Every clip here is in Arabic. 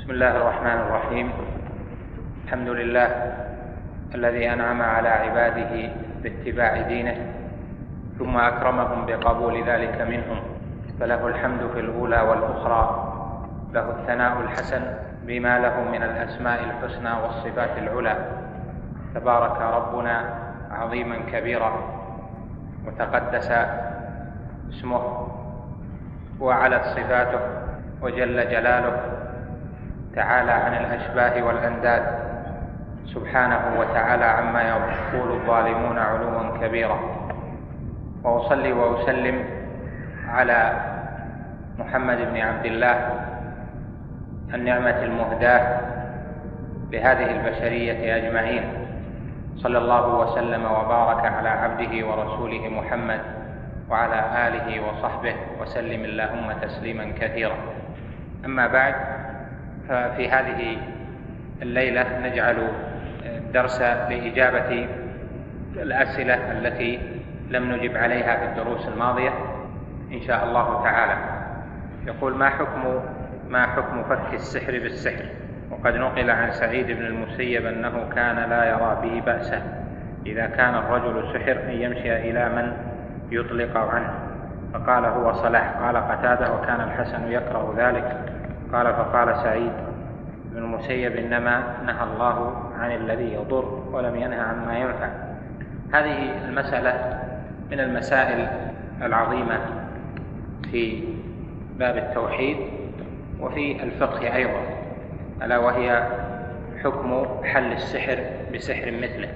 بسم الله الرحمن الرحيم. الحمد لله الذي أنعم على عباده باتباع دينه ثم أكرمهم بقبول ذلك منهم، فله الحمد في الأولى والأخرى، له الثناء الحسن بما له من الأسماء الحسنى والصفات العلى. تبارك ربنا عظيما كبيرا وتقدس اسمه وعلت صفاته وجل جلاله، تعالى عن الأشباه والأنداد سبحانه وتعالى عما يقول الظالمون علوا كبيرا. وأصلي وأسلم على محمد بن عبد الله النعمة المهداة لهذه البشرية أجمعين، صلى الله وسلم وبارك على عبده ورسوله محمد وعلى آله وصحبه وسلم اللهم تسليما كثيرا. أما بعد، ففي هذه الليلة نجعل درس لإجابة الأسئلة التي لم نجب عليها في الدروس الماضية إن شاء الله تعالى. يقول: ما حكم فك السحر بالسحر؟ وقد نقل عن سعيد بن المسيب أنه كان لا يرى به بأسا إذا كان الرجل سحر أن يمشي إلى من يطلق عنه، فقال هو صلاح. قال قتادة: وكان الحسن يكره ذلك. قال: فقال سعيد بن المسيب: إنما نهى الله عن الذي يضر ولم ينهى عما ينفع. هذه المسألة من المسائل العظيمة في باب التوحيد وفي الفقه أيضا، ألا وهي حكم حل السحر بسحر مثله.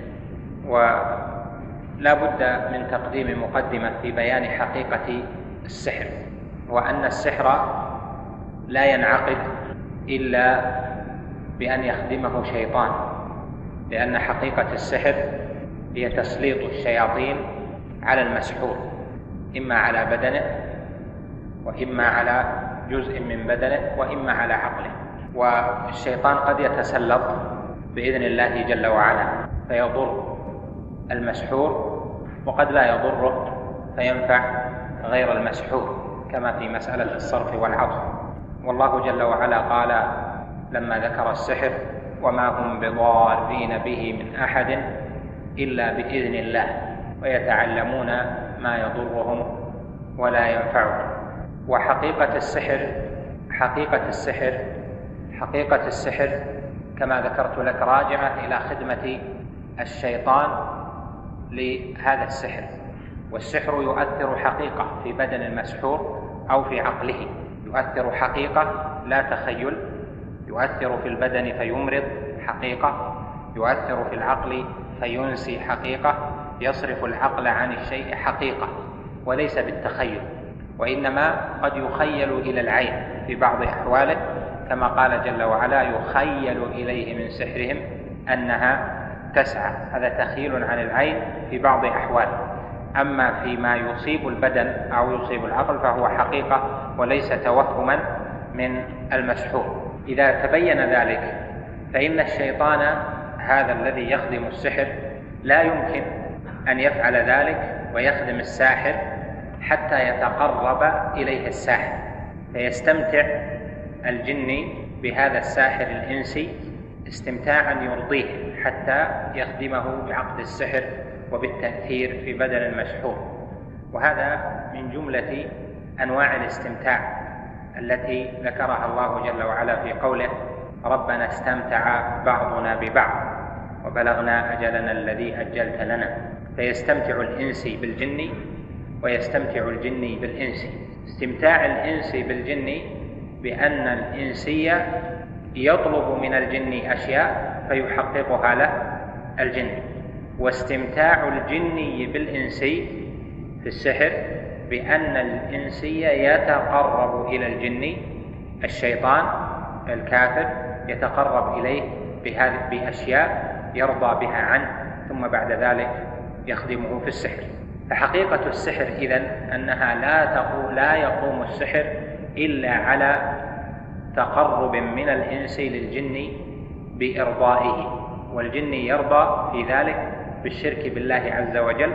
ولا بد من تقديم مقدمة في بيان حقيقة السحر، وأن السحر لا ينعقد إلا بأن يخدمه شيطان، لأن حقيقة السحر هي تسليط الشياطين على المسحور، إما على بدنه وإما على جزء من بدنه وإما على عقله. والشيطان قد يتسلط بإذن الله جل وعلا فيضر المسحور، وقد لا يضره فينفع غير المسحور، كما في مسألة الصرف والعطف. والله جل وعلا قال لما ذكر السحر: وما هم بضارين به من أحد إلا بإذن الله ويتعلمون ما يضرهم ولا ينفعهم. وحقيقة السحر كما ذكرت لك راجعة إلى خدمة الشيطان لهذا السحر. والسحر يؤثر حقيقة في بدن المسحور أو في عقله، يؤثر حقيقة لا تخيل، يؤثر في البدن فيمرض حقيقة، يؤثر في العقل فينسي حقيقة، يصرف العقل عن الشيء حقيقة وليس بالتخيل، وإنما قد يخيل إلى العين في بعض أحواله، كما قال جل وعلا: يخيل إليه من سحرهم أنها تسعى. هذا تخيل عن العين في بعض أحواله. أما فيما يصيب البدن أو يصيب العقل فهو حقيقة وليس توهما من المسحور. إذا تبين ذلك فإن الشيطان هذا الذي يخدم السحر لا يمكن أن يفعل ذلك ويخدم الساحر حتى يتقرب إليه الساحر، فيستمتع الجني بهذا الساحر الإنسي استمتاعا يرضيه حتى يخدمه بعقد السحر وبالتأثير في بدن المسحور. وهذا من جملة أنواع الاستمتاع التي ذكرها الله جل وعلا في قوله: ربنا استمتع بعضنا ببعض وبلغنا أجلنا الذي أجلت لنا. فيستمتع الإنسي بالجني ويستمتع الجني بالإنسي. استمتاع الإنسي بالجني بأن الإنسي يطلب من الجن أشياء فيحققها له الجن، واستمتاع الجني بالإنسي في السحر بأن الإنسي يتقرب إلى الجن، الشيطان الكافر يتقرب إليه بأشياء يرضى بها عنه، ثم بعد ذلك يخدمه في السحر. فحقيقة السحر إذن أنها لا يقوم السحر إلا على تقرب من الإنس للجن بإرضائه، والجن يرضى في ذلك بالشرك بالله عز وجل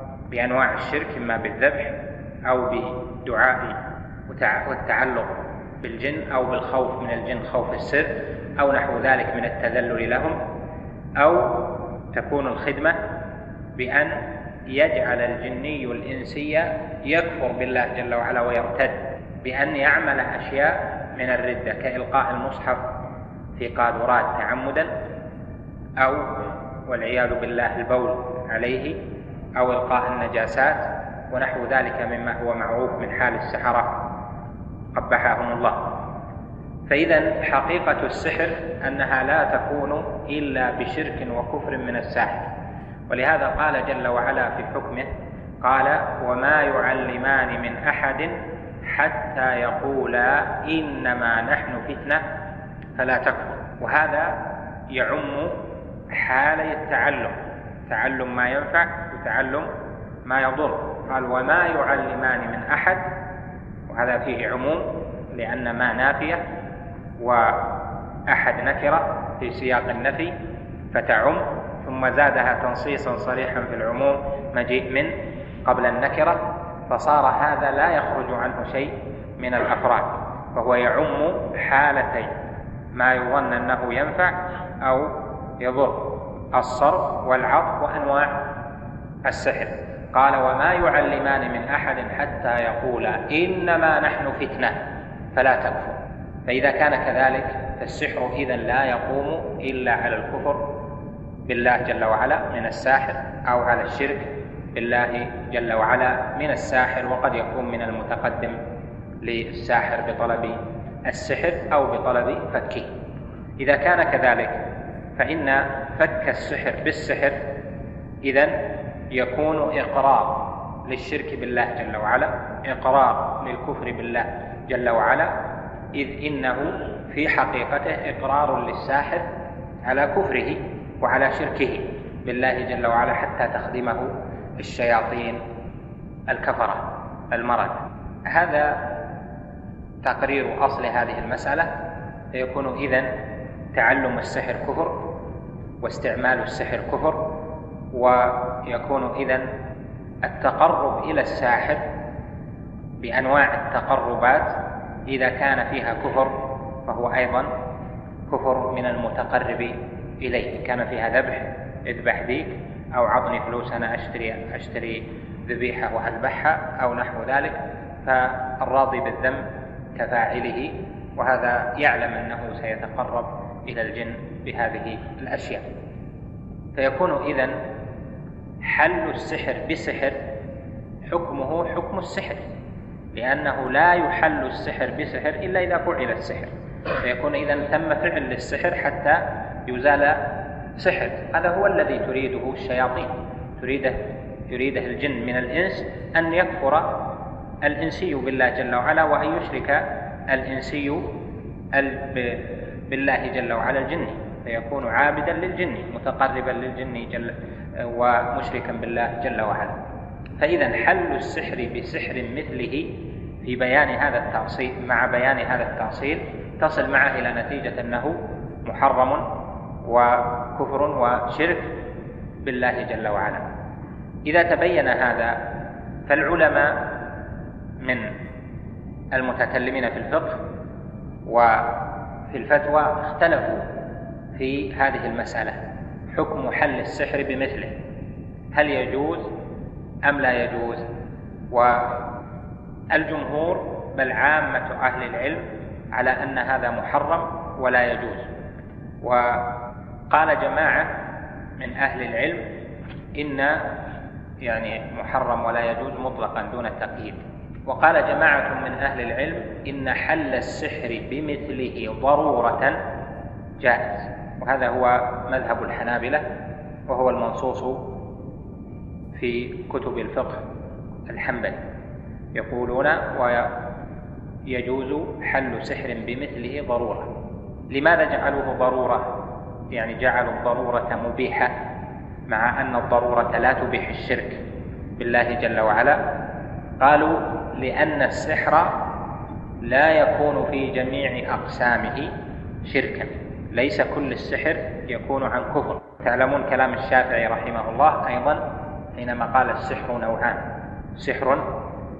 وبأنواع الشرك، إما بالذبح أو بالدعاء والتعلق بالجن أو بالخوف من الجن خوف السر أو نحو ذلك من التذلل لهم، أو تكون الخدمة بأن يجعل الجني الإنسي يكفر بالله جل وعلا ويرتد، بأن يعمل أشياء من الردة كإلقاء المصحف في قاذورات تعمدا، أو والعياذ بالله البول عليه، أو إلقاء النجاسات ونحو ذلك مما هو معروف من حال السحرة قبحهم الله. فإذا حقيقة السحر أنها لا تكون إلا بشرك وكفر من الساحر، ولهذا قال جل وعلا في حكمه قال: وما يعلمان من أحد حتى يقولا إنما نحن فتنة فلا تكفر. وهذا يعم حالي التعلم، تعلم ما ينفع وتعلم ما يضر. قال: وما يعلمان من أحد، وهذا فيه عموم لأن ما نافية وأحد نكرة في سياق النفي فتعم، ثم زادها تنصيصا صريحا في العموم مجيء من قبل النكرة، فصار هذا لا يخرج عنه شيء من الأفراد، فهو يعم حالتين: ما يظن أنه ينفع أو يضر، الصرف والعطف وأنواع السحر. قال: وما يعلمان من أحد حتى يقولا إنما نحن فتنة فلا تكفر. فإذا كان كذلك فالسحر إذن لا يقوم إلا على الكفر بالله جل وعلا من الساحر، أو على الشرك بالله جل وعلا من الساحر، وقد يكون من المتقدم للساحر بطلب السحر أو بطلب فكه. إذا كان كذلك فإن فك السحر بالسحر إذن يكون إقرار للشرك بالله جل وعلا، إقرار للكفر بالله جل وعلا، إذ إنه في حقيقته إقرار للساحر على كفره وعلى شركه بالله جل وعلا حتى تخدمه الشياطين الكفرة المرض. هذا تقرير أصل هذه المسألة. فيكون إذن تعلم السحر كفر واستعمال السحر كفر، ويكون إذن التقرب إلى الساحر بأنواع التقربات إذا كان فيها كفر فهو أيضا كفر من المتقرب إليه. كان فيها ذبح، اذبح ديك، أو عطني فلوس أنا أشتري ذبيحة وأذبحها أو نحو ذلك، فالراضي بالذنب كفاعله، وهذا يعلم أنه سيتقرب إلى الجن بهذه الأشياء. فيكون إذن حل السحر بسحر حكمه حكم السحر، لأنه لا يحل السحر بسحر إلا إذا فعل السحر. فيكون إذن ثم فعل للسحر حتى يزال سحر. هذا هو الذي تريده الشياطين، يريده الجن من الإنس أن يكفر الإنسي بالله جل وعلا، وأن يشرك الإنسي بالله جل وعلا الجني، فيكون عابدا للجن متقربا للجن ومشركا بالله جل وعلا. فإذا حل السحر بسحر مثله في بيان هذا التأصيل، مع بيان هذا التأصيل تصل معه إلى نتيجة أنه محرم وكفر وشرك بالله جل وعلا. إذا تبين هذا فالعلماء من المتكلمين في الفقه وفي الفتوى اختلفوا في هذه المسألة: حكم حل السحر بمثله، هل يجوز أم لا يجوز؟ والجمهور بل عامة أهل العلم على أن هذا محرم ولا يجوز. وقال جماعة من أهل العلم إن محرم ولا يجوز مطلقا دون التقييد. وقال جماعة من أهل العلم إن حل السحر بمثله ضرورة جائز، وهذا هو مذهب الحنابلة، وهو المنصوص في كتب الفقه الحنبلي. يقولون ويجوز حل سحر بمثله ضرورة. لماذا جعلوه ضرورة؟ جعلوا الضرورة مبيحة، مع أن الضرورة لا تبيح الشرك بالله جل وعلا. قالوا لأن السحر لا يكون في جميع أقسامه شركا، ليس كل السحر يكون عن كفر. تعلمون كلام الشافعي رحمه الله أيضا حينما قال: السحر نوعان: سحر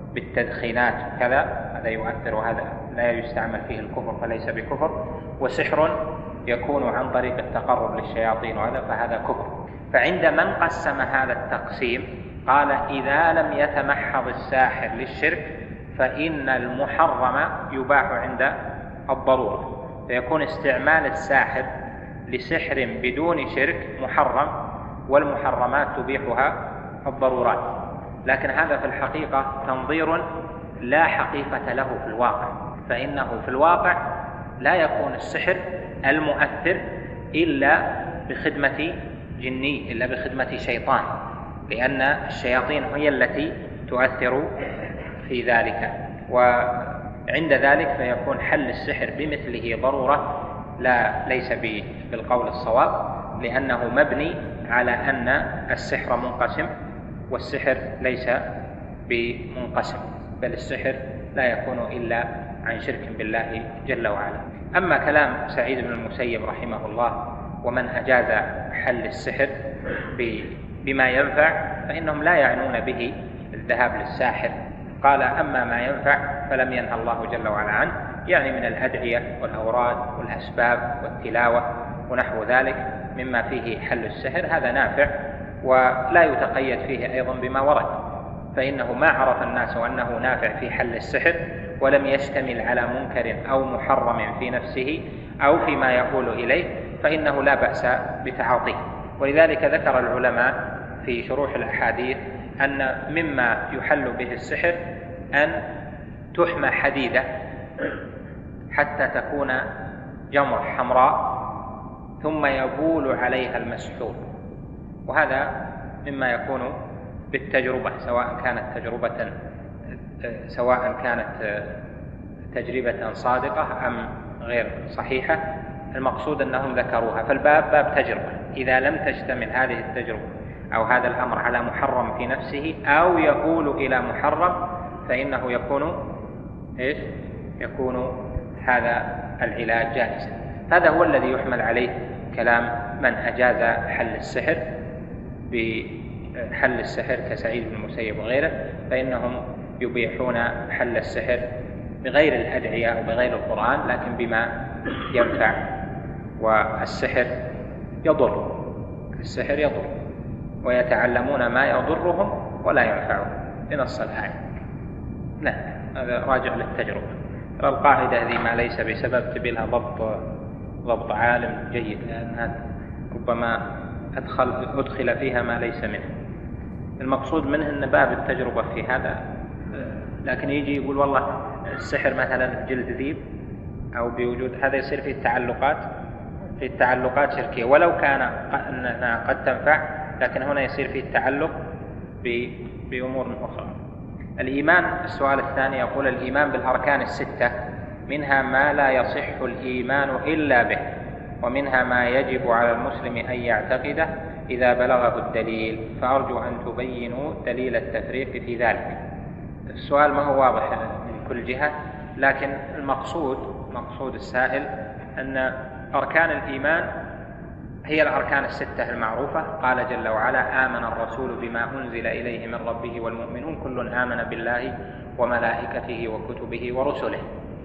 بالتدخينات وكذا، هذا يؤثر، وهذا لا يستعمل فيه الكفر فليس بكفر. وسحر يكون عن طريق التقرب للشياطين وهذا فهذا كفر. فعند من قسم هذا التقسيم قال إذا لم يتمحض الساحر للشرك فإن المحرم يباح عند الضرورة، فيكون استعمال الساحر لسحر بدون شرك محرم، والمحرمات تبيحها الضرورات. لكن هذا في الحقيقة تنظير لا حقيقة له في الواقع، فإنه في الواقع لا يكون السحر المؤثر إلا بخدمة جني، إلا بخدمة شيطان، لأن الشياطين هي التي تؤثر في ذلك. وعند ذلك فيكون حل السحر بمثله ضرورة، ليس بالقول الصواب، لأنه مبني على أن السحر منقسم، والسحر ليس بمنقسم، بل السحر لا يكون إلا عن شرك بالله جل وعلا. أما كلام سعيد بن المسيب رحمه الله ومن أجاز حل السحر بما ينفع فإنهم لا يعنون به الذهاب للساحر. قال أما ما ينفع فلم ينهى الله جل وعلا عنه، يعني من الأدعية والأوراد والأسباب والتلاوة ونحو ذلك مما فيه حل السحر، هذا نافع ولا يتقيد فيه أيضا بما ورد، فإنه ما عرف الناس أنه نافع في حل السحر ولم يشتمل على منكر أو محرم في نفسه أو فيما يقول إليه فإنه لا بأس بتعاطيه. ولذلك ذكر العلماء في شروح الأحاديث أن مما يحل به السحر أن تحمى حديدة حتى تكون جمر حمراء ثم يبول عليها المسحور، وهذا مما يكون بالتجربة، سواء كانت تجربة صادقة أم غير صحيحة، المقصود أنهم ذكروها. فالباب باب تجربة، إذا لم تشتمل هذه التجربة أو هذا الأمر على محرم في نفسه أو يقول إلى محرم فإنه يكون هذا العلاج جائزا. هذا هو الذي يحمل عليه كلام من أجاز حل السحر بحل السحر كسعيد بن المسيب وغيره، فإنهم يبيحون حل السحر بغير الأدعية أو بغير القرآن لكن بما ينفع. والسحر يضر، ويتعلمون ما يضرهم ولا ينفعهم بنص الآية. لا، هذا راجع للتجربة. القاعدة هذه ما ليس بسبب تبي لها ضبط عالم جيد، لأنها ربما أدخل فيها ما ليس منه. المقصود منه أن باب التجربة في هذا، لكن يجي يقول والله السحر مثلا جلد ذيب أو بوجود هذا يصير في التعلقات شركية، ولو كان أنها قد تنفع، لكن هنا يصير فيه التعلق بأمور أخرى. الإيمان، السؤال الثاني يقول الإيمان بالأركان الستة، منها ما لا يصح الإيمان إلا به، ومنها ما يجب على المسلم أن يعتقده إذا بلغه الدليل، فأرجو أن تبينوا دليل التفريق في ذلك. السؤال ما هو واضح من كل جهة، لكن مقصود السائل أن أركان الإيمان هي الأركان الستة المعروفة. قال جل وعلا آمن الرسول بما أنزل إليه من ربه والمؤمنون كل آمن بالله وملائكته وكتبه ورسله.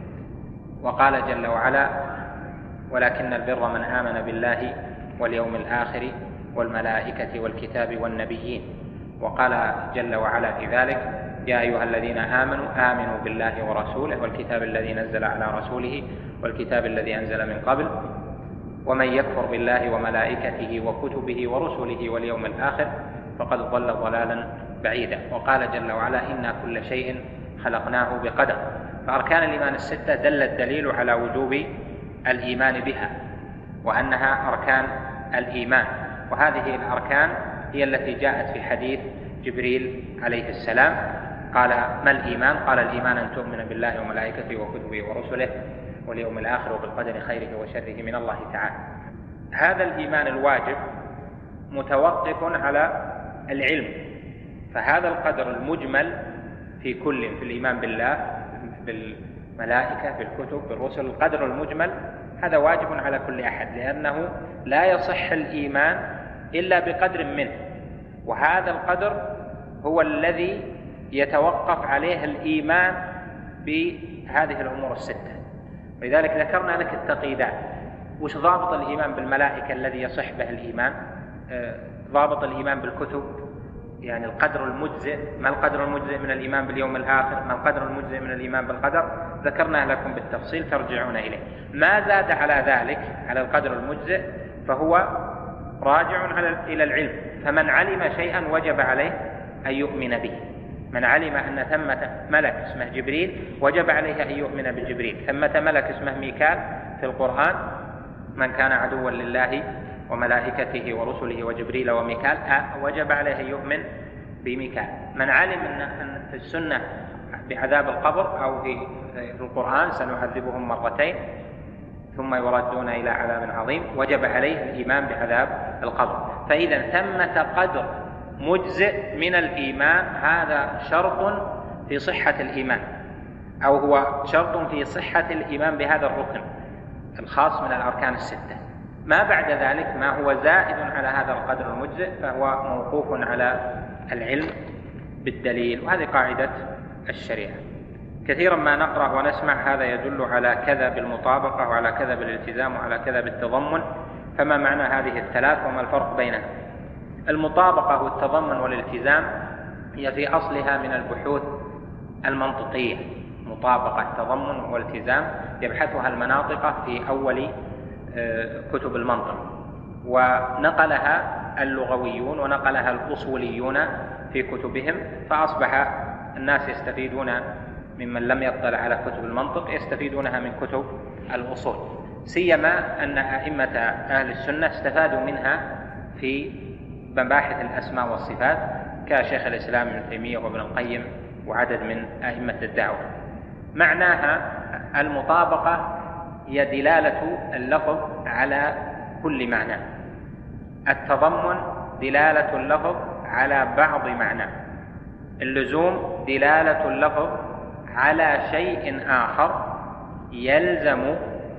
وقال جل وعلا ولكن البر من آمن بالله واليوم الآخر والملائكة والكتاب والنبيين. وقال جل وعلا في ذلك يا أيها الذين آمنوا بالله ورسوله والكتاب الذي نزل على رسوله والكتاب الذي أنزل من قبل ومن يكفر بالله وملائكته وكتبه ورسله واليوم الآخر فقد ضل ضلالا بعيدا. وقال جل وعلا إنا كل شيء خلقناه بقدر. فأركان الإيمان الستة دل الدليل على وجوب الإيمان بها وأنها أركان الإيمان، وهذه الأركان هي التي جاءت في حديث جبريل عليه السلام قال ما الإيمان؟ قال الإيمان أن تؤمن بالله وملائكته وكتبه ورسله واليوم الآخر وبالقدر خيره وشره من الله تعالى. هذا الإيمان الواجب متوقف على العلم، فهذا القدر المجمل في الإيمان بالله بالملائكة بالكتب بالرسل، القدر المجمل هذا واجب على كل أحد، لأنه لا يصح الإيمان إلا بقدر منه، وهذا القدر هو الذي يتوقف عليه الإيمان بهذه الأمور الستة. ولذلك ذكرنا لك التقييدات. وش ضابط الإيمان بالملائكة الذي يصح به الإيمان؟ ضابط الإيمان بالكتب، يعني القدر المجزئ. ما القدر المجزئ من الإيمان باليوم الآخر؟ ما القدر المجزئ من الإيمان بالقدر؟ ذكرناه لكم بالتفصيل، ترجعون إليه. ما زاد على ذلك، على القدر المجزئ، فهو راجع إلى العلم. فمن علم شيئا وجب عليه أن يؤمن به. من علم أن ثمة ملك اسمه جبريل وجب عليه أن يؤمن بجبريل. ثمة ملك اسمه ميكال في القرآن، من كان عدوا لله وملائكته ورسله وجبريل وميكال وجب عليه أن يؤمن بميكال. من علم أن في السنة بعذاب القبر أو في القرآن سنعذبهم مرتين ثم يردون إلى عذاب عظيم، وجب عليه الإيمان بعذاب القبر. فإذا ثمة قدر مجزئ من الإيمان، هذا شرط في صحة الإيمان، أو هو شرط في صحة الإيمان بهذا الركن الخاص من الأركان الستة. ما بعد ذلك ما هو زائد على هذا القدر المجزئ فهو موقوف على العلم بالدليل، وهذه قاعدة الشريعة. كثيرا ما نقرأ ونسمع هذا يدل على كذا بالمطابقة وعلى كذا بالالتزام وعلى كذا بالتضمن. فما معنى هذه الثلاث وما الفرق بينها؟ المطابقة والتضمن والالتزام هي في أصلها من البحوث المنطقية. مطابقة، تضمن والتزام يبحثها المناطق في أول كتب المنطق، ونقلها اللغويون ونقلها الأصوليون في كتبهم، فأصبح الناس يستفيدون ممن لم يطلع على كتب المنطق يستفيدونها من كتب الأصول، سيما أن أئمة أهل السنة استفادوا منها في مباحث الأسماء والصفات كشيخ الإسلام ابن تيمية وابن القيم وعدد من أئمة الدعوة. معناها المطابقة هي دلالة اللفظ على كل معنى، التضمن دلالة اللفظ على بعض معنى، اللزوم دلالة اللفظ على شيء آخر يلزم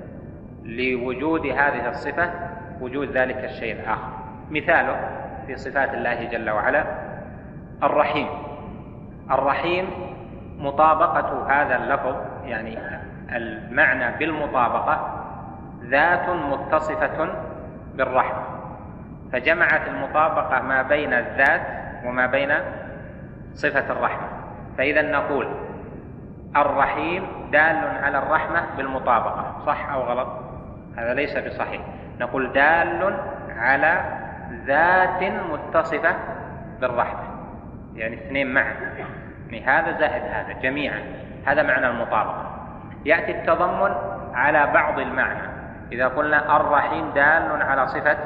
لوجود هذه الصفة وجود ذلك الشيء الآخر. مثاله في صفات الله جل وعلا الرحيم. الرحيم مطابقة هذا اللفظ، يعني المعنى بالمطابقة ذات متصفة بالرحمة، فجمعت المطابقة ما بين الذات وما بين صفة الرحمة. فإذا نقول الرحيم دال على الرحمة بالمطابقة، صح أو غلط؟ هذا ليس بصحيح. نقول دال على ذات متصفة بالرحمة، يعني اثنين معا، يعني هذا زائد هذا جميعا، هذا معنى المطابقة. يأتي التضمن على بعض المعنى، إذا قلنا الرحيم دال على صفة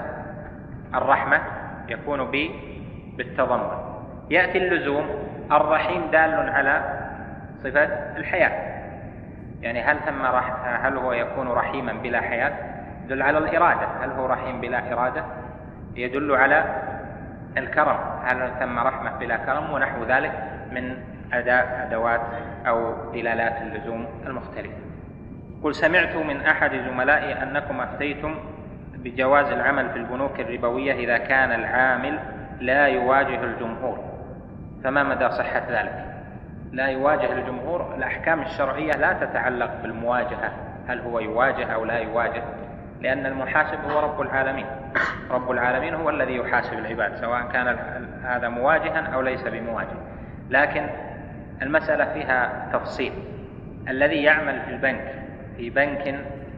الرحمة يكون بالتضمن. يأتي اللزوم الرحيم دال على صفة الحياة، يعني هل هو يكون رحيما بلا حياة؟ يدل على الإرادة. هل هو رحيم بلا إرادة؟ يدل على الكرم. هل ثم رحمة بلا كرم؟ ونحو ذلك من أدوات أو دلالات اللزوم المختلفة. قل سمعت من أحد زملائي أنكم أفتيتم بجواز العمل في البنوك الربوية إذا كان العامل لا يواجه الجمهور، فما مدى صحة ذلك؟ لا يواجه الجمهور، الأحكام الشرعية لا تتعلق بالمواجهة، هل هو يواجه أو لا يواجه، لأن المحاسب هو رب العالمين. رب العالمين هو الذي يحاسب العباد سواء كان هذا مواجها أو ليس بمواجه. لكن المسألة فيها تفصيل. الذي يعمل في البنك، في بنك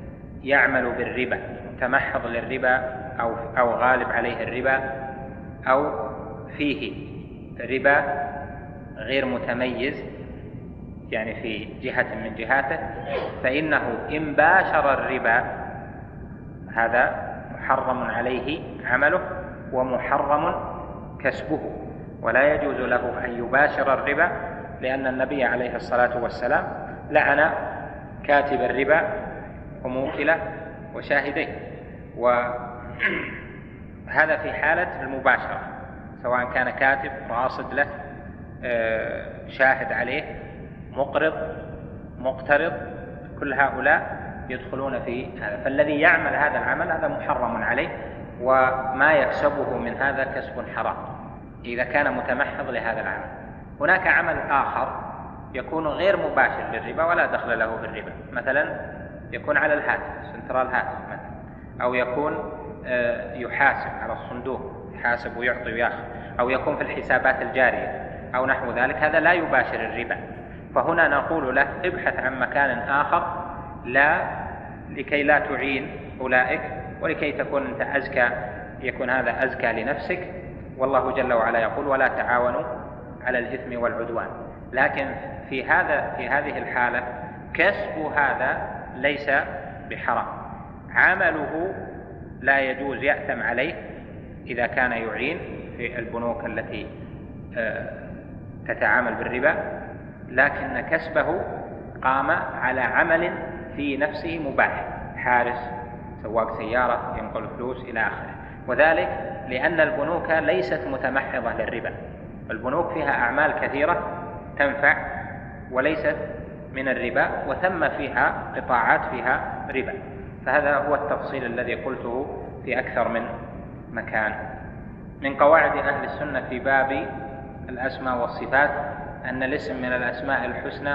يعمل بالربا، متمحض للربا أو غالب عليه الربا أو فيه ربا غير متميز، يعني في جهة من جهاته، فإنه إن باشر الربا هذا محرم عليه عمله ومحرم كسبه، ولا يجوز له أن يباشر الربا، لأن النبي عليه الصلاة والسلام لعن كاتب الربا وموكله وشاهديه. وهذا في حالة المباشرة، سواء كان كاتب راصد له، شاهد عليه، مقرض، مقترض، كل هؤلاء يدخلون في هذا. فالذي يعمل هذا العمل هذا محرم عليه، وما يكسبه من هذا كسب حرام إذا كان متمحض لهذا العمل. هناك عمل آخر يكون غير مباشر للربا ولا دخل له بالربا، مثلا يكون على الهاتف، سنترال هاتف مثلا، أو يكون يحاسب على الصندوق، يحاسب ويعطي وياخذ، أو يكون في الحسابات الجارية أو نحو ذلك، هذا لا يباشر الربا. فهنا نقول له ابحث عن مكان آخر لكي لا تعين أولئك، ولكي تكون أنت أزكى، يكون هذا أزكى لنفسك. والله جل وعلا يقول ولا تعاونوا على الإثم والعدوان. لكن في هذه الحالة كسب هذا ليس بحرام، عمله لا يجوز، يأثم عليه إذا كان يعين في البنوك التي تتعامل بالربا، لكن كسبه قام على عمل في نفسه مباح، حارس، سواق سيارة، ينقل فلوس إلى آخره. وذلك لأن البنوك ليست متمحضة للربا، البنوك فيها أعمال كثيرة تنفع وليست من الربا، وثم فيها قطاعات فيها ربا. فهذا هو التفصيل الذي قلته في أكثر من مكان. من قواعد أهل السنة في باب الأسماء والصفات أن الاسم من الأسماء الحسنى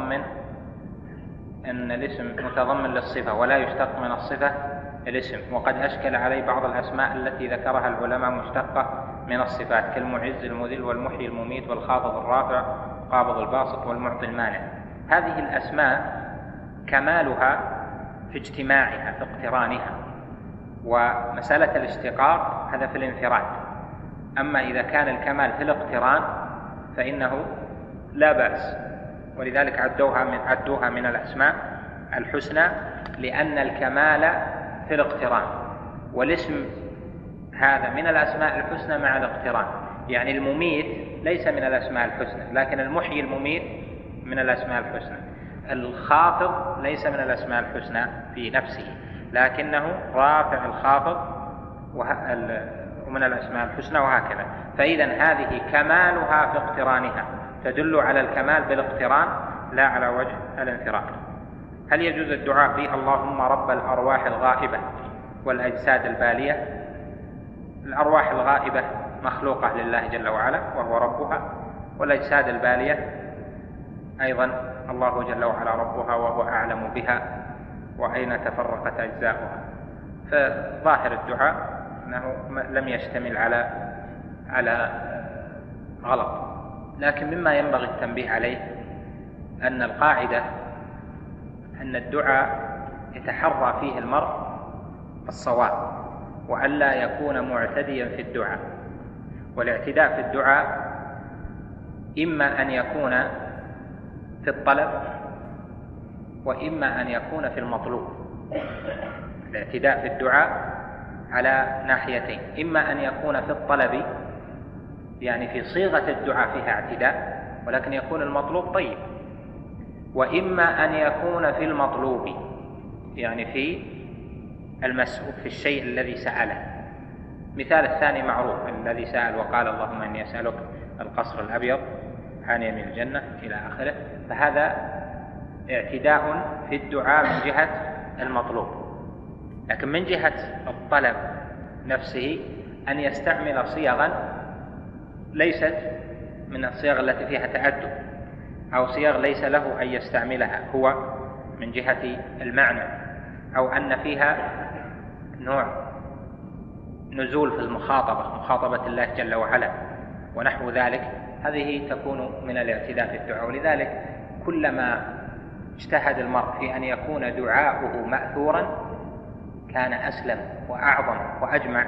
متضمن للصفة، ولا يشتق من الصفة الاسم. وقد أشكل عليه بعض الأسماء التي ذكرها العلماء مشتقة من الصفات، كالمعز المذل والمحيي المميت والخافض الرافع والقابض الباسط والمعطي المانع. هذه الأسماء كمالها في اجتماعها، في اقترانها، ومسألة الاشتقاق هذا في الانفراد. أما إذا كان الكمال في الاقتران فإنه لا بأس، ولذلك عدوها من الأسماء الحسنى، لأن الكمال في الاقتران، والاسم هذا من الأسماء الحسنى مع الاقتران. يعني المميت ليس من الأسماء الحسنى، لكن المحيي المميت من الأسماء الحسنى. الخافض ليس من الأسماء الحسنى في نفسه، لكنه رافع الخافض ومن الأسماء الحسنى، وهكذا. فإذا هذه كمالها في اقترانها، تدل على الكمال بالاقتران لا على وجه الانفراد. هل يجوز الدعاء به اللهم رب الأرواح الغائبة والأجساد البالية؟ الأرواح الغائبة مخلوقة لله جل وعلا وهو ربها، والأجساد البالية أيضا الله جل وعلا ربها وهو أعلم بها وأين تفرقت أجزاؤها. فظاهر الدعاء أنه لم يشتمل على غلط. لكن مما ينبغي التنبيه عليه أن القاعدة أن الدعاء يتحرى فيه المرء الصواب، وألا يكون معتديا في الدعاء. والاعتداء في الدعاء إما أن يكون في الطلب وإما أن يكون في المطلوب. الاعتداء في الدعاء على ناحيتين، إما أن يكون في الطلب يعني في صيغة الدعاء فيها اعتداء ولكن يكون المطلوب طيب، وإما أن يكون في المطلوب يعني في المسؤول في الشيء الذي سأله. مثال الثاني معروف، الذي سأل وقال اللهم إني أسألك القصر الأبيض عن يمين الجنة إلى آخره، فهذا اعتداء في الدعاء من جهة المطلوب. لكن من جهة الطلب نفسه أن يستعمل صيغا ليست من الصيغ التي فيها تعدد، أو صيغ ليس له أن يستعملها هو من جهة المعنى، أو أن فيها نوع نزول في مخاطبة الله جل وعلا ونحو ذلك، هذه تكون من الاعتداء في الدعاء. ولذلك كلما اجتهد المرء في أن يكون دعاؤه مأثورا كان أسلم وأعظم وأجمع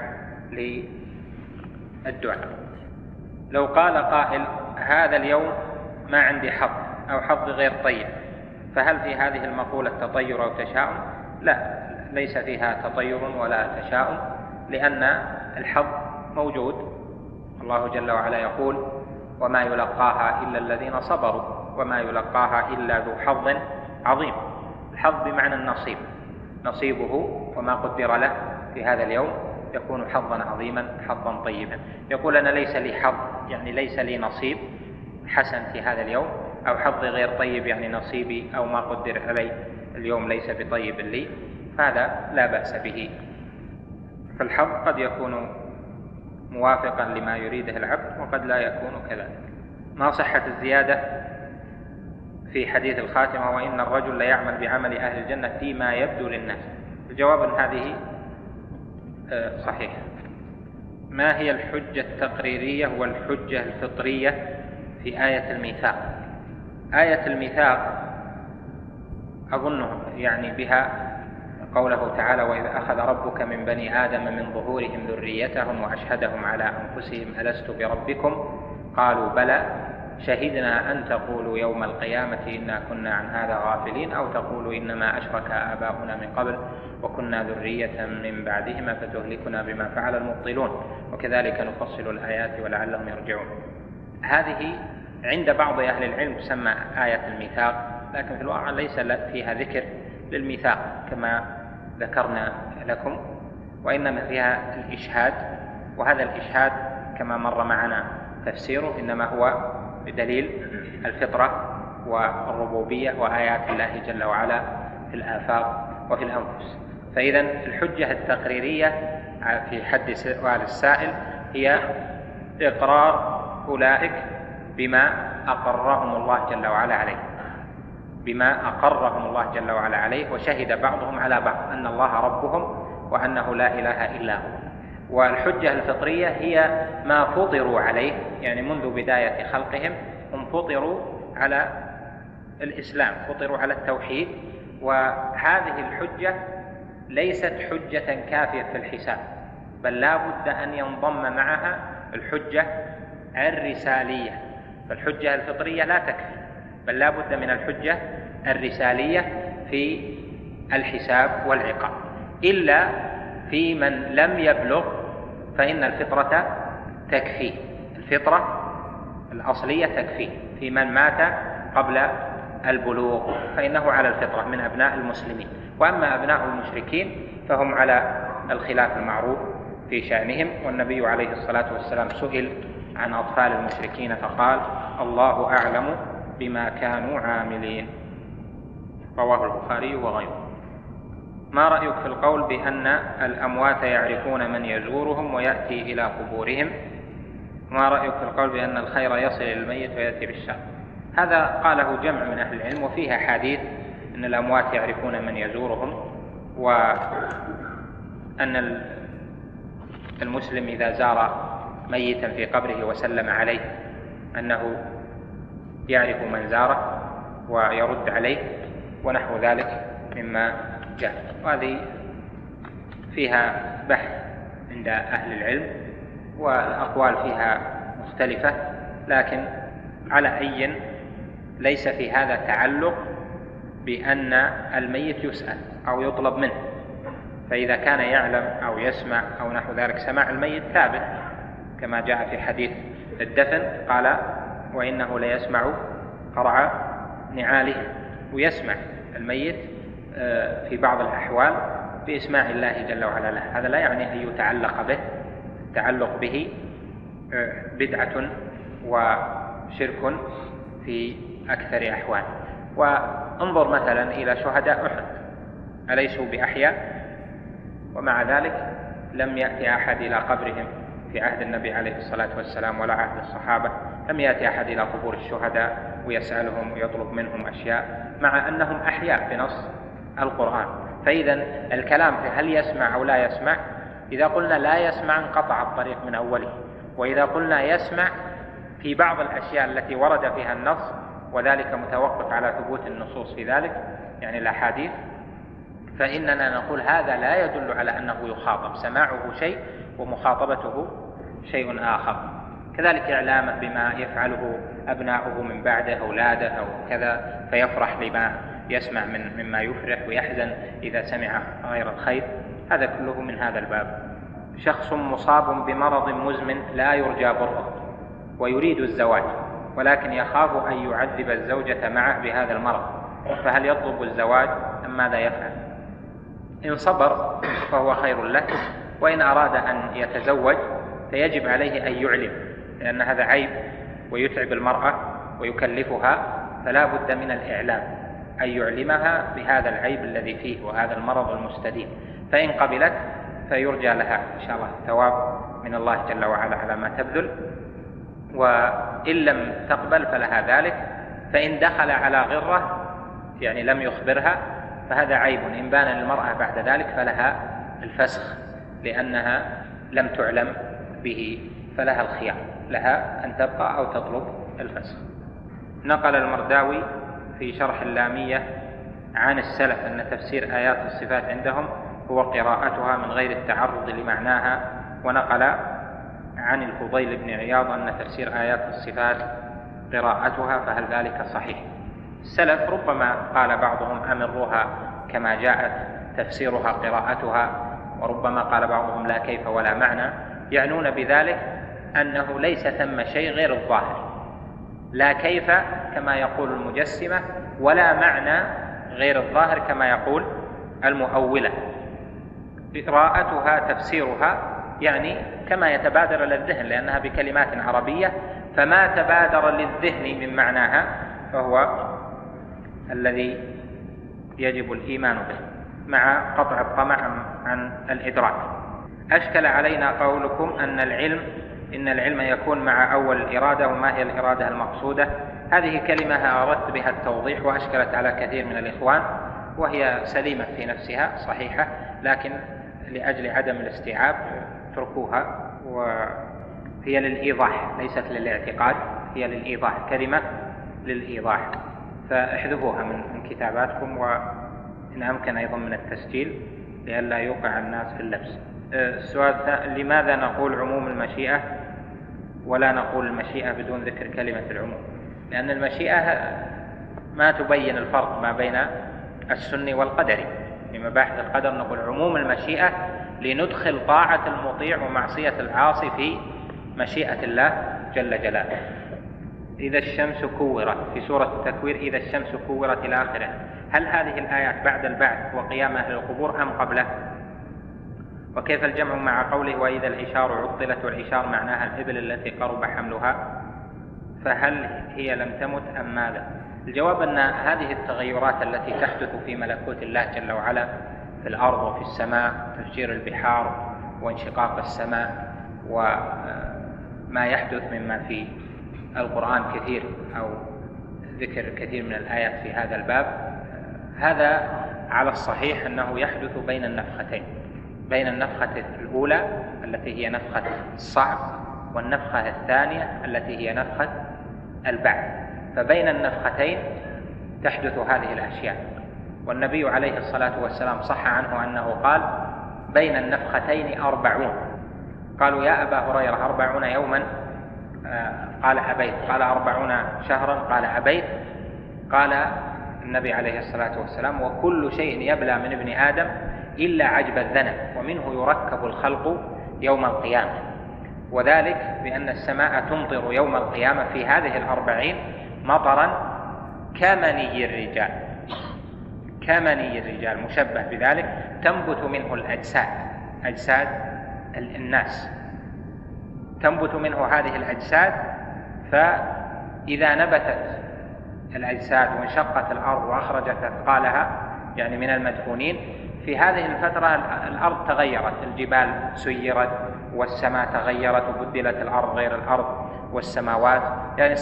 للدعاء. لو قال قائل هذا اليوم ما عندي حظ أو حظ غير طيب، فهل في هذه المقولة تطير أو تشاؤم؟ لا، ليس فيها تطير ولا تشاؤم، لأن الحظ موجود. الله جل وعلا يقول وما يلقاها إلا الذين صبروا وما يلقاها إلا ذو حظ عظيم. الحظ بمعنى النصيب، نصيبه وما قدر له في هذا اليوم يكون حظا عظيما، حظا طيبا. يقول أنا ليس لي حظ يعني ليس لي نصيب حسن في هذا اليوم، أو حظي غير طيب يعني نصيبي أو ما قدر علي اليوم ليس بطيب لي، هذا لا بأس به. فالحظ قد يكون موافقا لما يريده العبد وقد لا يكون كذلك. ما صحة الزيادة في حديث الخاتمة وإن الرجل ليعمل بعمل أهل الجنة فيما يبدو للناس؟ الجواب أن هذه صحيحة. ما هي الحجة التقريرية والحجة الفطرية في آية الميثاق؟ آية الميثاق أظنه يعني بها قوله تعالى: وإذ أخذ ربك من بني آدم من ظهورهم ذريتهم وأشهدهم على أنفسهم ألست بربكم قالوا بلى شهدنا أن تقولوا يوم القيامة إنا كنا عن هذا غافلين أو تقولوا إنما أشرك آباؤنا من قبل وكنا ذرية من بعدهما فتهلكنا بما فعل المبطلون وكذلك نفصل الآيات ولعلهم يرجعون. هذه عند بعض أهل العلم تسمى آية الميثاق، لكن في الواقع ليس فيها ذكر للميثاق كما ذكرنا لكم، وإنما فيها الإشهاد، وهذا الإشهاد كما مر معنا تفسيره إنما هو بدليل الفطرة والربوبية وآيات الله جل وعلا في الآفاق وفي الأنفس. فإذا الحجة التقريرية في حد سؤال السائل هي إقرار أولئك بما أقرهم الله جل وعلا عليه، بما أقرهم الله جل وعلا عليه، وشهد بعضهم على بعض أن الله ربهم وأنه لا إله إلا هو. والحجة الفطرية هي ما فطروا عليه، يعني منذ بداية خلقهم هم فطروا على الإسلام، فطروا على التوحيد، وهذه الحجة ليست حجة كافية في الحساب، بل لا بد أن ينضم معها الحجة الرسالية. فالحجة الفطرية لا تكفي، بل لا بد من الحجة الرسالية في الحساب والعقاب، إلا في من لم يبلغ فإن الفطرة تكفي، الفطرة الأصلية تكفي. في من مات قبل البلوغ فإنه على الفطرة من أبناء المسلمين، وأما أبناء المشركين فهم على الخلاف المعروف في شأنهم. والنبي عليه الصلاة والسلام سئل عن أطفال المشركين فقال: الله أعلم بما كانوا عاملين، رواه البخاري وغيره. ما رأيك في القول بأن الأموات يعرفون من يزورهم ويأتي إلى قبورهم؟ ما رأيك في القول بأن الخير يصل إلى الميت ويأتي بالشر؟ هذا قاله جمع من أهل العلم، وفيها حديث أن الأموات يعرفون من يزورهم، وأن المسلم إذا زار ميتا في قبره وسلم عليه أنه يعرف من زاره ويرد عليه ونحو ذلك مما جاء. وهذه فيها بحث عند أهل العلم والأقوال فيها مختلفة، لكن على أي ليس في هذا تعلق بأن الميت يسأل أو يطلب منه، فإذا كان يعلم أو يسمع أو نحو ذلك سماع الميت ثابت كما جاء في حديث الدفن، قال: وإنه ليسمع قرع نعالهم، ويسمع الميت في بعض الأحوال بإسماع الله جل وعلا له. هذا لا يعني أن يتعلق به، التعلق به بدعة وشرك في أكثر أحوال. وانظر مثلا إلى شهداء أحد، أليسوا بأحياء؟ ومع ذلك لم يأتي أحد إلى قبرهم في عهد النبي عليه الصلاة والسلام ولا عهد الصحابة، لم يأتي أحد إلى قبور الشهداء ويسألهم ويطلب منهم أشياء مع أنهم أحياء بنص القرآن. فإذا الكلام في هل يسمع أو لا يسمع، إذا قلنا لا يسمع انقطع الطريق من أوله، وإذا قلنا يسمع في بعض الأشياء التي ورد فيها النص، وذلك متوقف على ثبوت النصوص في ذلك يعني الأحاديث، فإننا نقول هذا لا يدل على أنه يخاطب، سماعه شيء ومخاطبته شيء آخر. كذلك إعلامه بما يفعله أبناؤه من بعده، أولاده أو كذا، فيفرح لما يسمع مما يفرح ويحزن إذا سمع غير الخير، هذا كله من هذا الباب. شخص مصاب بمرض مزمن لا يرجى برؤه ويريد الزواج، ولكن يخاف أن يعذب الزوجة معه بهذا المرض، فهل يطلب الزواج أم ماذا يفعل؟ إن صبر فهو خير له، وإن أراد أن يتزوج فيجب عليه أن يعلم، لأن هذا عيب ويتعب المرأة ويكلفها، فلا بد من الإعلام، أن يعلمها بهذا العيب الذي فيه وهذا المرض المستديم. فإن وإن لم تقبل فلها ذلك. فإن دخل على غرة يعني لم يخبرها فهذا عيب. إن بان للمرأة بعد ذلك فلها الفسخ لأنها لم تعلم به، فلها الخيار، لها أن تبقى أو تطلب الفسخ. نقل المرداوي في شرح اللامية عن السلف أن تفسير آيات الصفات عندهم هو قراءتها من غير التعرض لمعناها، ونقل عن الفضيل بن عياض أن تفسير آيات الصفات قراءتها، فهل ذلك صحيح؟ السلف ربما قال بعضهم أمروها كما جاءت تفسيرها قراءتها، وربما قال بعضهم لا كيف ولا معنى، يعنون بذلك أنه ليس ثم شيء غير الظاهر، لا كيف كما يقول المجسمة ولا معنى غير الظاهر كما يقول المؤولة. قراءتها تفسيرها يعني كما يتبادر للذهن لأنها بكلمات عربية، فما تبادر للذهن من معناها فهو الذي يجب الإيمان به مع قطع الطمع عن الإدراك. أشكل علينا قولكم إن العلم يكون مع أول الإرادة، وما هي الإرادة المقصودة؟ هذه كلمة أردت بها التوضيح وأشكلت على كثير من الإخوان، وهي سليمة في نفسها صحيحة، لكن لأجل عدم الاستيعاب تركوها، وهي للإيضاح ليست للاعتقاد، هي للإيضاح، كلمة للإيضاح، فاحذفوها من كتاباتكم، وإن أمكن أيضا من التسجيل لئلا يوقع الناس في اللبس. السؤال لماذا نقول عموم المشيئة ولا نقول المشيئة بدون ذكر كلمة العموم؟ لأن المشيئة ما تبين الفرق ما بين السني والقدري. في مباحث القدر نقول عموم المشيئة لندخل طاعة المطيع ومعصية العاصي في مشيئة الله جل جلاله. إذا الشمس كورت في سورة التكوير، إذا الشمس كورت إلى آخره، هل هذه الآيات بعد البعث وقيام أهل القبور أم قبله؟ وكيف الجمع مع قوله وإذا العشار عطلت، والعشار معناها الإبل التي قرب حملها، فهل هي لم تمت أم ماذا؟ الجواب أن هذه التغيرات التي تحدث في ملكوت الله جل وعلا في الأرض وفي السماء، تفجير البحار وانشقاق السماء وما يحدث مما في القرآن كثير أو ذكر كثير من الآيات في هذا الباب، هذا على الصحيح أنه يحدث بين النفختين، بين النفخة الأولى التي هي نفخة الصعق والنفخة الثانية التي هي نفخة البعث، فبين النفختين تحدث هذه الأشياء. والنبي عليه الصلاة والسلام صح عنه أنه قال بين النفختين 40. قالوا يا أبا هريرة 40 يوما؟ قال أبيت. قال 40 شهرا؟ قال أبيت. قال النبي عليه الصلاة والسلام وكل شيء يبلى من ابن آدم إلا عجب الذنب ومنه يركب الخلق يوم القيامة، وذلك بأن السماء تمطر يوم القيامة في هذه 40 مطرا كمني الرجال، كمني الرجال مشبه بذلك، تنبت منه الأجساد، أجساد الناس تنبت منه هذه الأجساد. فإذا نبتت الأجساد وانشقت الأرض وأخرجت أثقالها يعني من المدفونين، في هذه الفترة الأرض تغيرت، الجبال سيرت والسماء تغيرت وبدلت الأرض غير الأرض والسماوات، يعني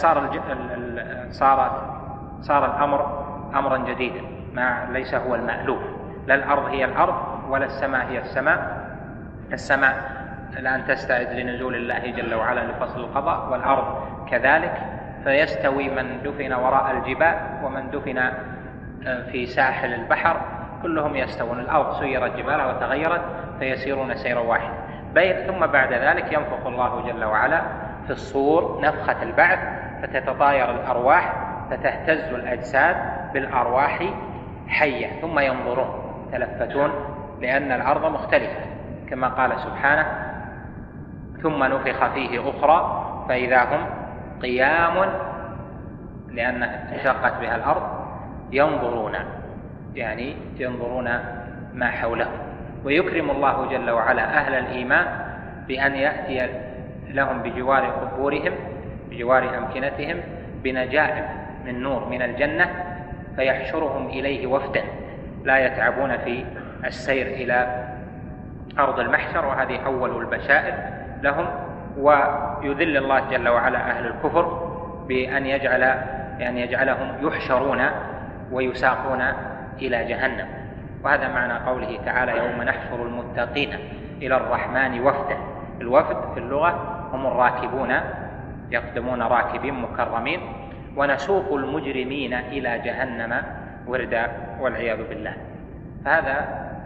صار الأمر أمرا جديدا، ما ليس هو المألوف، لا الأرض هي الأرض ولا السماء هي السماء. السماء الآن تستعد لنزول الله جل وعلا لفصل القضاء، والأرض كذلك، فيستوي من دفن وراء الجبال ومن دفن في ساحل البحر، كلهم يستوون، الأرض سيرت جبالها وتغيرت فيسيرون سيرا واحد. ثم بعد ذلك ينفخ الله جل وعلا في الصور نفخة البعث، فتتطاير الأرواح، فتهتز الأجساد بالأرواح حية، ثم ينظرون يتلفتون لأن الأرض مختلفة كما قال سبحانه ثم نفخ فيه أخرى فإذا هم قيام، لأن انشقت بها الأرض، ينظرون يعني ينظرون ما حولهم. ويكرم الله جل وعلا أهل الإيمان بأن يأتي لهم بجوار قبورهم بجوار أمكنتهم بنجائب من نور من الجنة، فيحشرهم إليه وفدا لا يتعبون في السير إلى أرض المحشر، وهذه أول البشائر لهم ويذل الله جل وعلا أهل الكفر بأن يجعلهم يحشرون ويساقون إلى جهنم. وهذا معنى قوله تعالى: يوم نحشر المتقين إلى الرحمن وفدا. الوفد في اللغة هم الراكبون، يقدمون راكبين مكرمين، ونسوق المجرمين إلى جهنم وردا والعياذ بالله. فهذا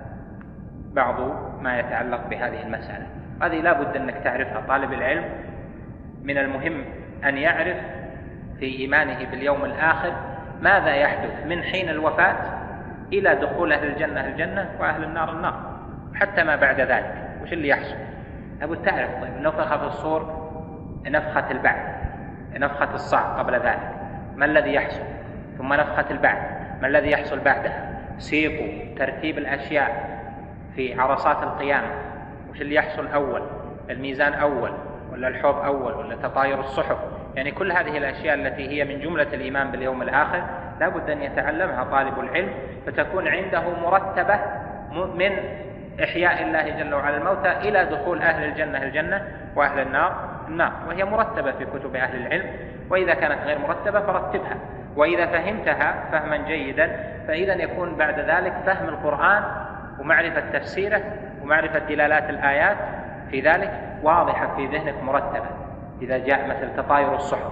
بعض ما يتعلق بهذه المسألة. هذه لا بد أنك تعرفها. طالب العلم من المهم أن يعرف في إيمانه باليوم الآخر ماذا يحدث من حين الوفاة إلى دخول أهل الجنة الجنة وأهل النار النار، حتى ما بعد ذلك وش اللي يحصل. أبو تعرف طيب نفخ في الصور، نفخة البعث، نفخة الصعق قبل ذلك، ما الذي يحصل؟ ثم نفخة البعث، ما الذي يحصل بعدها؟ سيق ترتيب الأشياء في عرصات القيامة، وش اللي يحصل أول؟ الميزان أول ولا الحوض أول ولا تطاير الصحف؟ يعني كل هذه الأشياء التي هي من جملة الإيمان باليوم الآخر لا بد أن يتعلمها طالب العلم، فتكون عنده مرتبة من إحياء الله جل وعلا الموتى إلى دخول أهل الجنة الجنة وأهل النار النار، وهي مرتبة في كتب أهل العلم. وإذا كانت غير مرتبة فرتبها، وإذا فهمتها فهما جيدا فإذا يكون بعد ذلك فهم القرآن ومعرفة تفسيره ومعرفة دلالات الآيات في ذلك واضحة في ذهنك مرتبة. إذا جاء مثل تطاير الصحف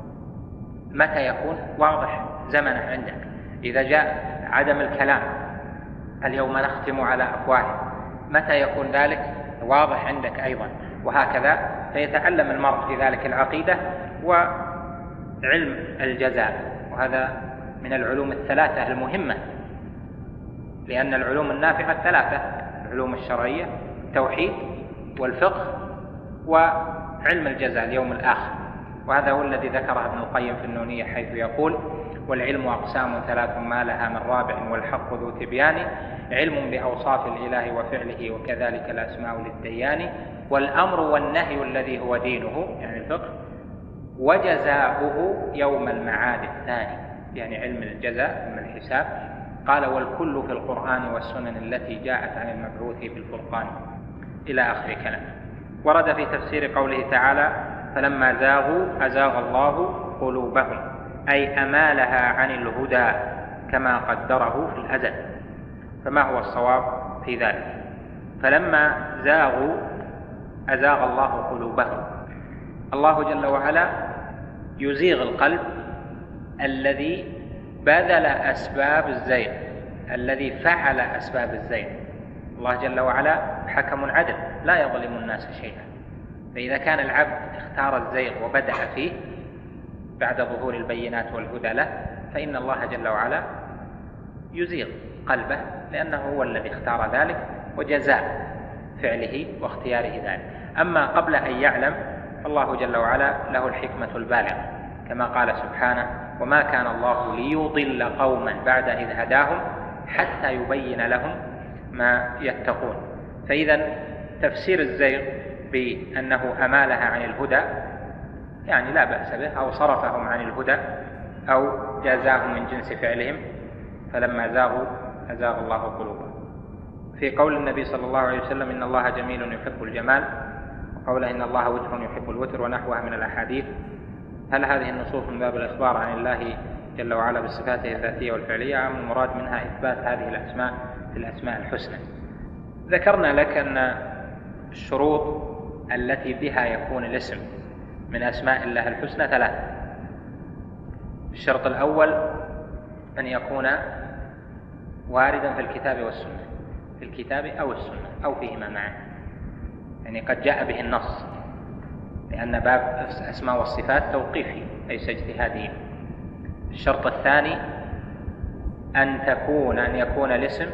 متى يكون؟ واضح زمنه عندك. إذا جاء عدم الكلام، اليوم نختم على أفواههم، متى يكون ذلك؟ واضح عندك أيضا. وهكذا فيتعلم المرء في ذلك العقيدة وعلم الجزاء، وهذا من العلوم الثلاثة المهمة، لأن العلوم النافعة ثلاثة: العلوم الشرعية، التوحيد، والفقه، وعلم الجزاء اليوم الآخر. وهذا هو الذي ذكره ابن القيم في النونية حيث يقول: والعلم أقسام ثلاث ما لها من رابع والحق ذو تبيان، علم بأوصاف الإله وفعله وكذلك الأسماء للديان، والأمر والنهي الذي هو دينه يعني الفقه، وجزاؤه يوم المعاد الثاني يعني علم الجزاء من الحساب. قال: والكل في القرآن والسنن التي جاءت عن المبعوث بالفرقان، إلى آخر كلام. ورد في تفسير قوله تعالى: فلما زاغوا أزاغ الله قلوبهم، أي أمالها عن الهدى كما قدره في الأزل. فما هو الصواب في ذلك؟ فلما زاغوا أزاغ الله قلوبهم. الله جل وعلا يزيغ القلب الذي بذل أسباب الزيغ، الذي فعل أسباب الزيغ. الله جل وعلا حكم عدل لا يظلم الناس شيئا، فإذا كان العبد اختار الزيغ وبدأ فيه بعد ظهور البينات والهدى له، فإن الله جل وعلا يزيغ قلبه، لأنه هو الذي اختار ذلك وجزاء فعله واختياره ذلك. أما قبل أن يعلم الله جل وعلا له الحكمة البالغة، كما قال سبحانه: وما كان الله ليضل قوما بعد إذ هداهم حتى يبين لهم ما يتقون. فإذا تفسير الزيغ بأنه أمالها عن الهدى يعني لا بأس به، أو صرفهم عن الهدى، أو جازاهم من جنس فعلهم. فلما زاغوا أزاغ الله قلوبهم. في قول النبي صلى الله عليه وسلم: إن الله جميل يحب الجمال، وقوله: إن الله وتر يحب الوتر، ونحوها من الأحاديث. هل هذه النصوص من باب الإخبار عن الله جل وعلا بصفاته الذاتية والفعلية، أم المراد منها إثبات هذه الأسماء في الأسماء الحسنى؟ ذكرنا لك أن الشروط التي بها يكون الاسم من أسماء الله الحسنى ثلاثة. الشرط الأول أن يكون واردا في الكتاب والسنة، في الكتاب أو السنة أو فيهما معا، يعني قد جاء به النص، لأن باب الأسماء والصفات توقيفي ليس اجتهادي. الشرط الثاني أن يكون الاسم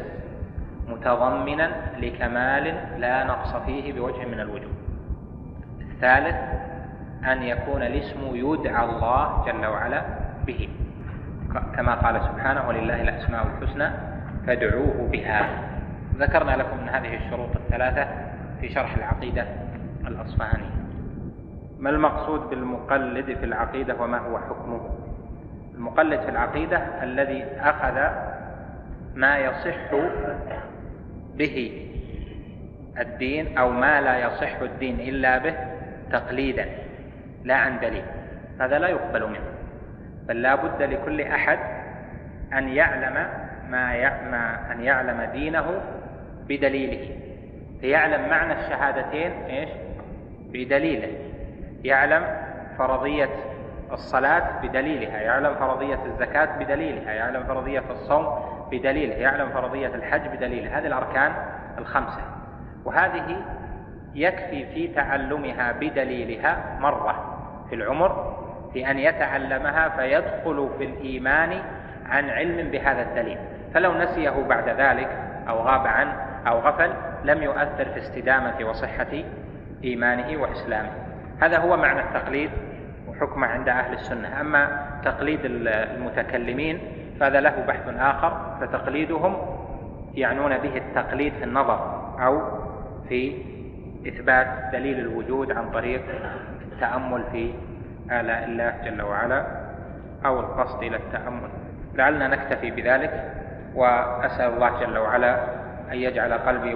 متضمنا لكمال لا نقص فيه بوجه من الوجوه. الثالث أن يكون الاسم يدعى الله جل وعلا به، كما قال سبحانه: ولله الأسماء الحسنى فادعوه بها. ذكرنا لكم من هذه الشروط الثلاثة في شرح العقيدة الأصفهانية. ما المقصود بالمقلد في العقيدة وما هو حكمه؟ المقلد في العقيدة الذي أخذ ما يصح به الدين أو ما لا يصح الدين إلا به تقليدا لا عن دليل، هذا لا يقبل منه، بل لا بد لكل أحد أن يعلم دينه بدليله، فيعلم معنى الشهادتين بدليله، يعلم فرضية الصلاة بدليلها، يعلم فرضية الزكاة بدليلها، يعلم فرضية الصوم بدليله، يعلم فرضية الحج بدليله. هذه الأركان الخمسة، وهذه يكفي في تعلمها بدليلها مرة في العمر في أن يتعلمها فيدخل في الإيمان عن علم بهذا الدليل، فلو نسيه بعد ذلك أو غاب عنه أو غفل لم يؤثر في استدامة وصحة إيمانه وإسلامه. هذا هو معنى التقليد وحكمه عند أهل السنة. أما تقليد المتكلمين فهذا له بحث آخر، فتقليدهم يعنون به التقليد في النظر أو في إثبات دليل الوجود عن طريق التأمل في آلاء الله جل وعلا أو القصد إلى التأمل. لعلنا نكتفي بذلك، وأسأل الله جل وعلا أن يجعل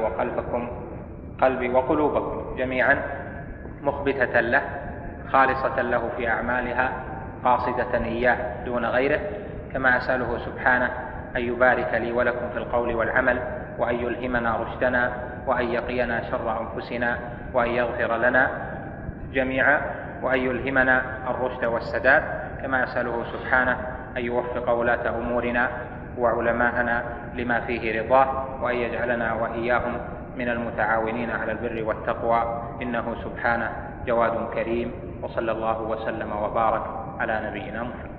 قلبي وقلوبكم جميعا مخبتة له خالصة له في أعمالها قاصدة إياه دون غيره، كما أسأله سبحانه أن يبارك لي ولكم في القول والعمل، وأن يلهمنا رشدنا، وأن يقينا شر أنفسنا، وأن يغفر لنا جميعا، وأن يلهمنا الرشد والسداد، كما أسأله سبحانه أن يوفق ولاة أمورنا وعلماءنا لما فيه رضاه، وأن يجعلنا وإياهم من المتعاونين على البر والتقوى، إنه سبحانه جواد كريم. وصلى الله وسلم وبارك على نبينا محمد.